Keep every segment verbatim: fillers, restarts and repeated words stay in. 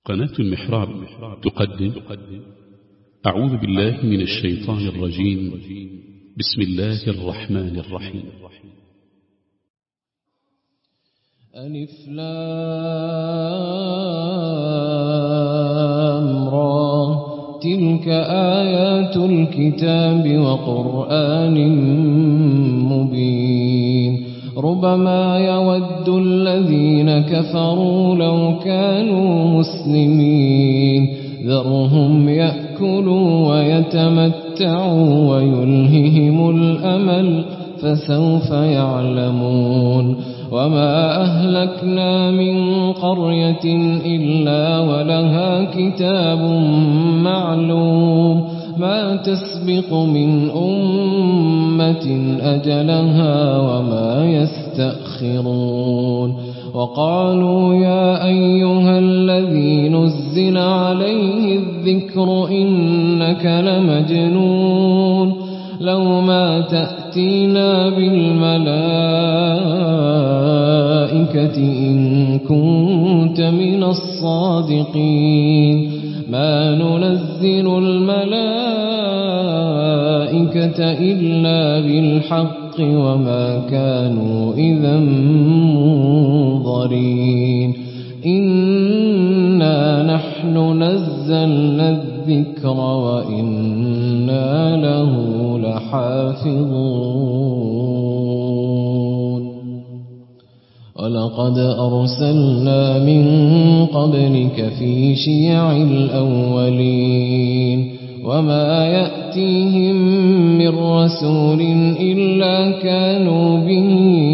قناة المحراب تقدم أعوذ بالله من الشيطان الرجيم. بسم الله الرحمن الرحيم. ألف لام را تلك آيات الكتاب وقرآن مبين ربما يود الذين كفروا لو كانوا مسلمين ذرهم يأكلوا ويتمتعوا ويلههم الأمل فسوف يعلمون وما أهلكنا من قرية إلا ولها كتاب معلوم ما تسبق من أمة أجلها وما يستأخرون وقالوا يا أيها الذي نزل عليه الذكر إنك لمجنون لو ما تأتينا بالملائكة إن كنت من الصادقين ما ننزل الملائكة إلا بالحق وما كانوا إذا منظرين إنا نحن نزلنا الذكر وإنا له لحافظون ولقد أرسلنا من قبلك في شيع الأولين وما يأتيهم من رسول إلا كانوا به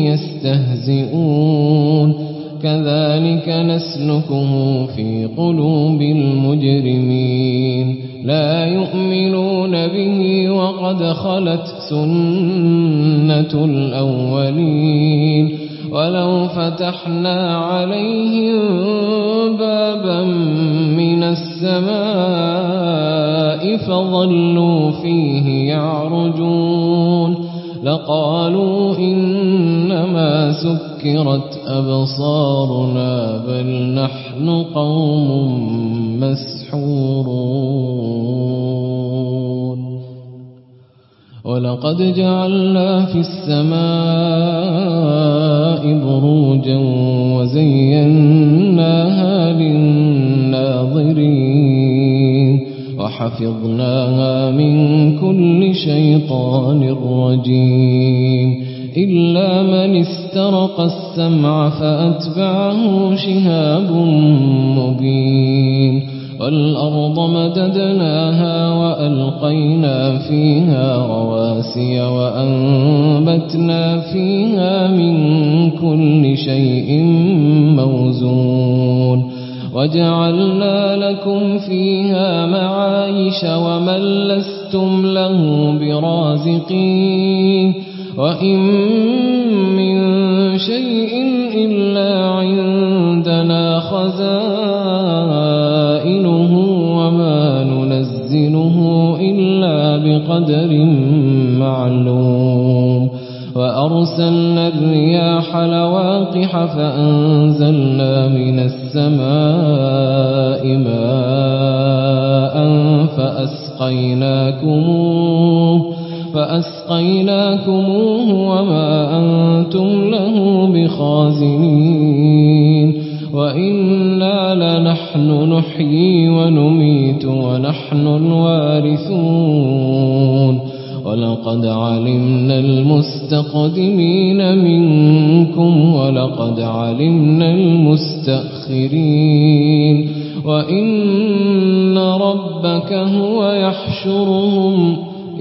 يستهزئون كذلك نسلكه في قلوب المجرمين لا يؤمنون به وقد خلت سنة الأولين ولو فتحنا عليهم بابا من السماء فظلوا فيه يعرجون لقالوا إنما سكرت أبصارنا بل نحن قوم مسحورون ولقد جعلنا في السماء بروجا وزيناها للناظرين وحفظناها من كل شيطان رجيم إلا من استرق السمع فأتبعه شهاب مبين والأرض مددناها وألقينا فيها رواسي وأنبتنا فيها من كل شيء موزون وجعلنا لكم فيها معايش ومن لستم له برازقين وإن من شيء إلا عندنا خزائنه وما ننزله إلا بقدر معلوم وأرسلنا الرياح لواقح فأنزلنا من السماء ماء فأسقيناكموه فأسقيناكموه وما أنتم له بخازنين وإنا لنحن نحيي ونميت ونحن الوارثون ولقد علمنا المستقدمين منكم ولقد علمنا المستأخرين وإن ربك هو يحشرهم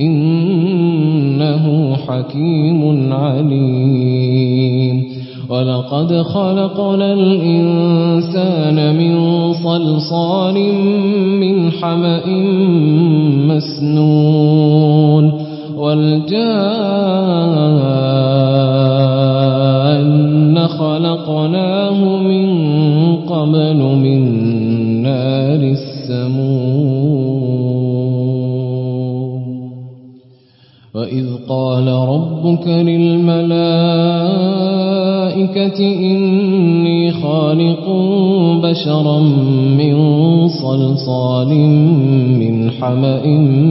إنه حكيم عليم ولقد خلقنا الإنسان من صلصال من حمأ مسنون والجان خلقناه من قبل من نار السموم وإذ قال ربك للملائكة إني خالق بشرا من صلصال من حمأ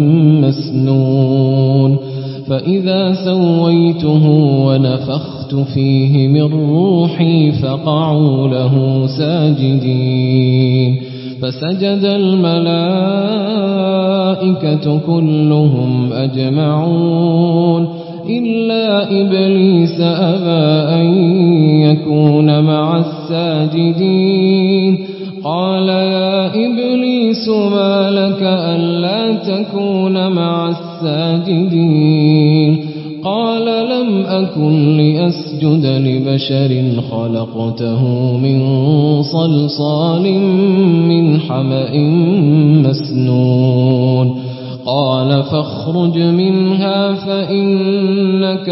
مسنون فإذا سويته ونفخت فيه من روحي فقعوا له ساجدين فسجد الملائكة كلهم أجمعون إلا إبليس أبى أن يكون مع الساجدين قال يا إبليس ما لك ألا تكون مع الساجدين قال لم أكن لأسجد لبشر خلقته من صلصال من حمأ مسنون قال فاخرج منها فإنك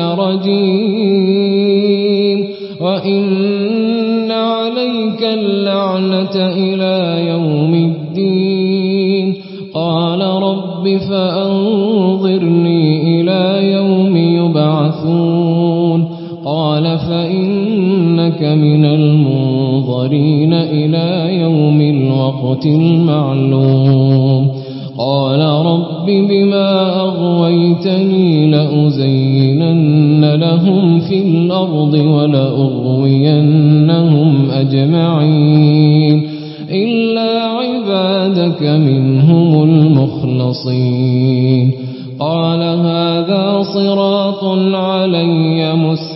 رجيم وإن عليك اللعنة إلى يوم الدين قال رب فأنظرني إلى يوم يبعثون قال فإنك من المنظرين إلى يوم الوقت المعلوم قال رب بما أغويتني لأزينن لهم في الأرض ولأغوينهم أجمعين إلا عبادك منهم المخلصين قال هذا صراط علي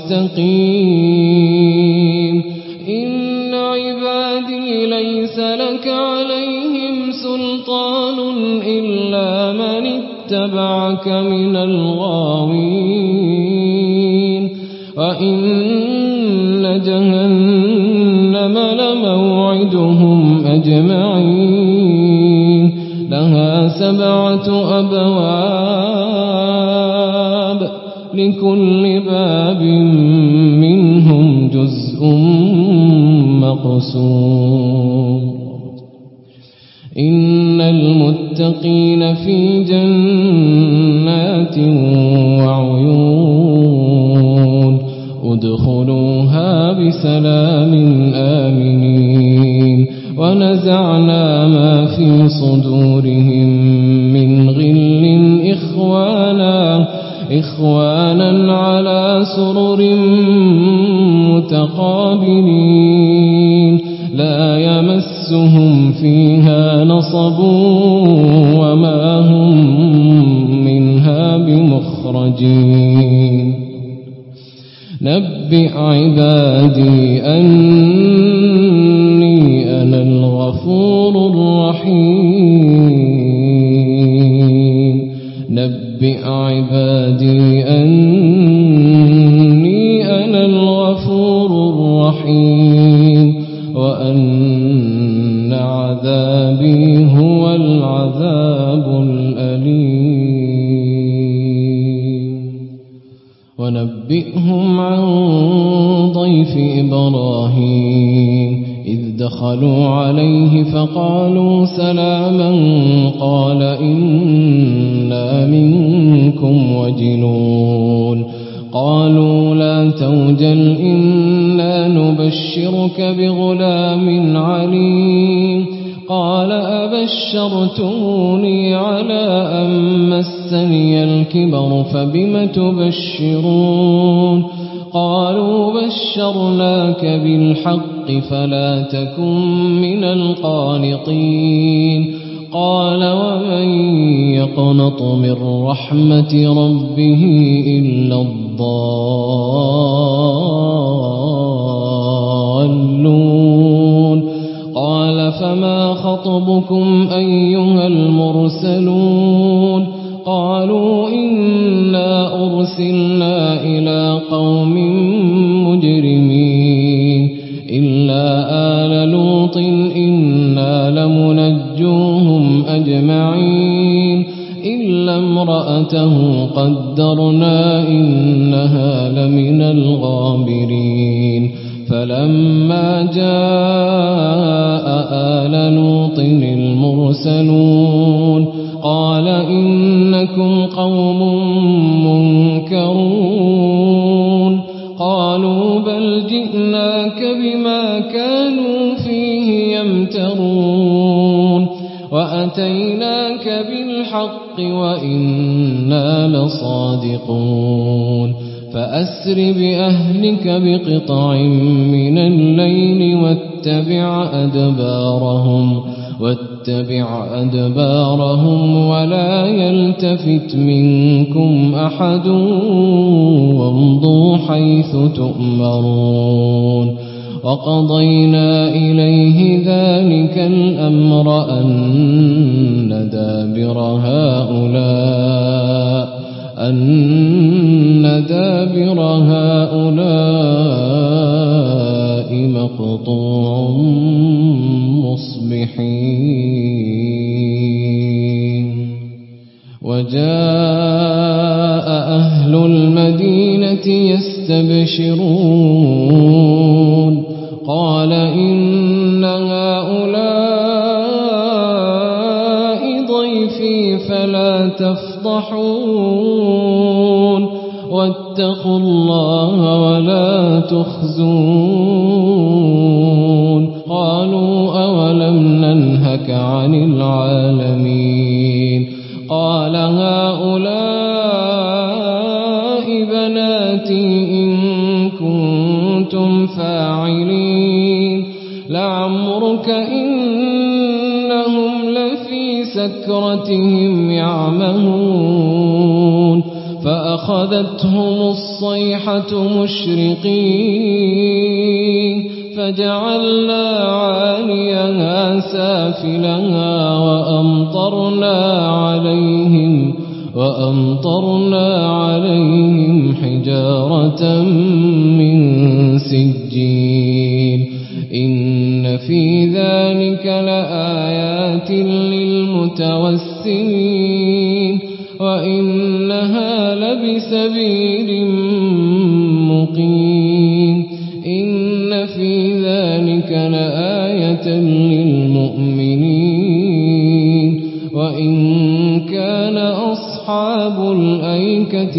مستقيم إن عبادي ليس لك عليهم سلطان إلا من اتبعك من الغاوين وإن جهنم لموعدهم أجمعين لها سبعة أبواب لكل باب منهم جزء مقسوم إن المتقين في جنات وعيون ادخلوها بسلام آمنين ونزعنا ما في صدورهم من غل إخوانا إخوانا على سرر متقابلين لا يمسهم فيها نصب وما هم منها بمخرجين نبئ عبادي أني أنا الغفور الرحيم نبئ عبادي أني أنا الغفور الرحيم وأن عذابي هو العذاب الأليم ونبئهم عن ضيف إبراهيم إذ دخلوا عليه فقالوا سلاما قال إنا منكم وجلون قالوا لا توجل إنا نبشرك بغلام عليم قال أبشرتموني على أن مسني الكبر فبم تبشرون قالوا بشرناك بالحق فلا تكن من القانطين قال ومن يقنط من رحمة ربه إلا الضالون قال فما خطبكم أيها المرسلون قالوا إنا أرسلنا إلى قوم مجرمين إلا آل لوط إنا لمنجوهم أجمعين إلا امرأته قدرنا إنها لمن الغابرين فلما جاء آل لوط المرسلون قال إنكم قوم منكرون ينكرون قالوا بل جئناك بما كانوا فيه يمترون وأتيناك بالحق وإنا لصادقون فأسر بأهلك بقطع من الليل واتبع أدبارهم واتبع أدبارهم ولا يلتفت منكم أحد وامضوا حيث تؤمرون وقضينا إليه ذلك الأمر أن دابر هؤلاء أن دابر هؤلاء مقطوع مصبحين وجاء أهل المدينة يستبشرون قال إن هؤلاء ضيفي فلا تفضحون واتقوا الله ولا تخزون قالوا أولم ننهك عن العالمين قال هؤلاء بناتي إن كنتم فاعلين لعمرك إنهم لفي سكرتهم يعمهون فأخذتهم الصيحة مشرقين فجعلنا عاليها سافلها وأمطرنا عليهم وأمطرنا عليهم حجارة من سجيل إن في ذلك لآيات للمتوسمين وإنها لبسبيل مقيم إن في ذلك لآية للمؤمنين وإن كان أصحاب الأيكة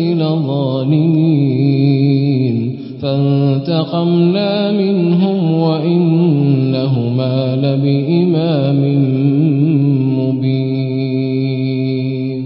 لظالمين فانتقمنا منهم وإنهما لبإمام مبين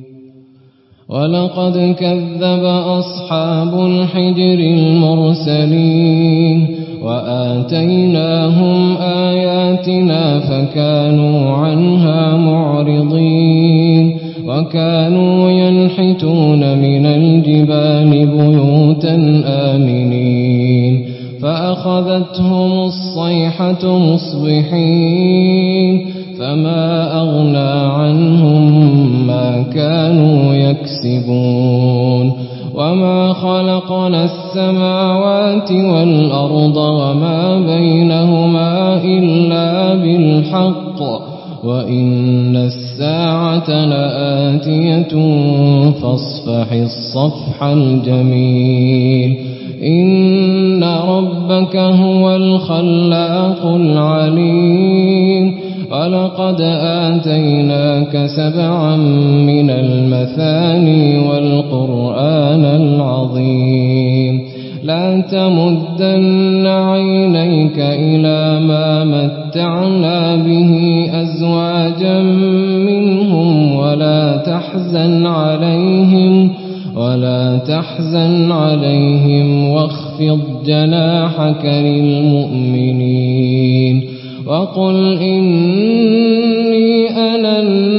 ولقد كذب أصحاب الحجر المرسلين وآتيناهم آياتنا فكانوا عنها معرضين وكانوا ينحتون من الجبال بيوتا آمنين فأخذتهم الصيحة مصبحين فما أغنى عنهم ما كانوا يكسبون وما خلقنا السماوات والأرض وما بينهما إلا بالحق وإن الساعة لآتية فاصفح الصفح الجميل إن ربك هو الخلاق العليم ولقد آتيناك سبعا من المثاني والقرآن العظيم لا تمدن عينيك إلى ما متعنا به أزواجا منهم ولا تحزن عليهم ولا تحزن عليهم واخفض جناحك للمؤمنين وقل إني أنا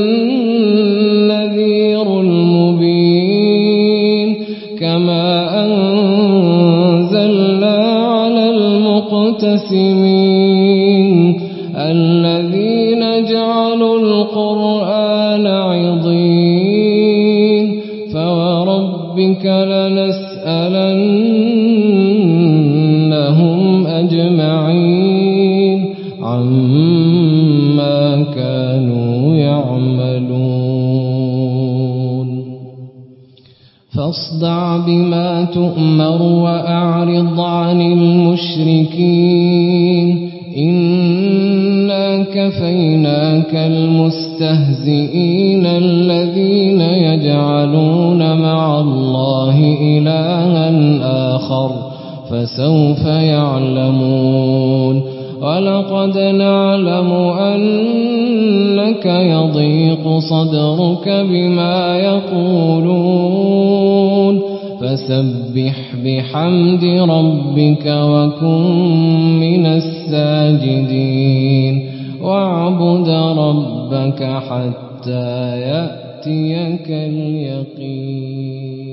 النذير المبين كما أنزلنا على المقتسمين الذين جعلوا القرآن عضين فوربك لنسألنهم أجمعين عما كانوا يعملون فاصدع بما تؤمر وأعرض عن المشركين إنا كفيناك المستهزئين الذين يجعلون مع الله إلها آخر فسوف يعلمون ولقد نعلم أنك يضيق صدرك بما يقولون فسبح بحمد ربك وكن من الساجدين واعبد ربك حتى يأتيك اليقين.